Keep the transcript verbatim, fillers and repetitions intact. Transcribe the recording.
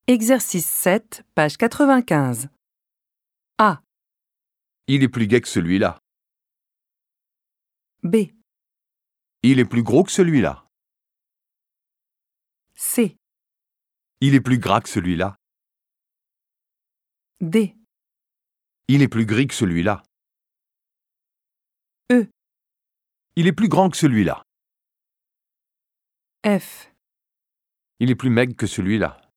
Exercice sept, page quatre-vingt-quinze. A. Il est plus gai que celui-là. B. Il est plus gros que celui-là. C. Il est plus gras que celui-là. D. Il est plus gris que celui-là. E. Il est plus grand que celui-là. F. Il est plus maigre que celui-là.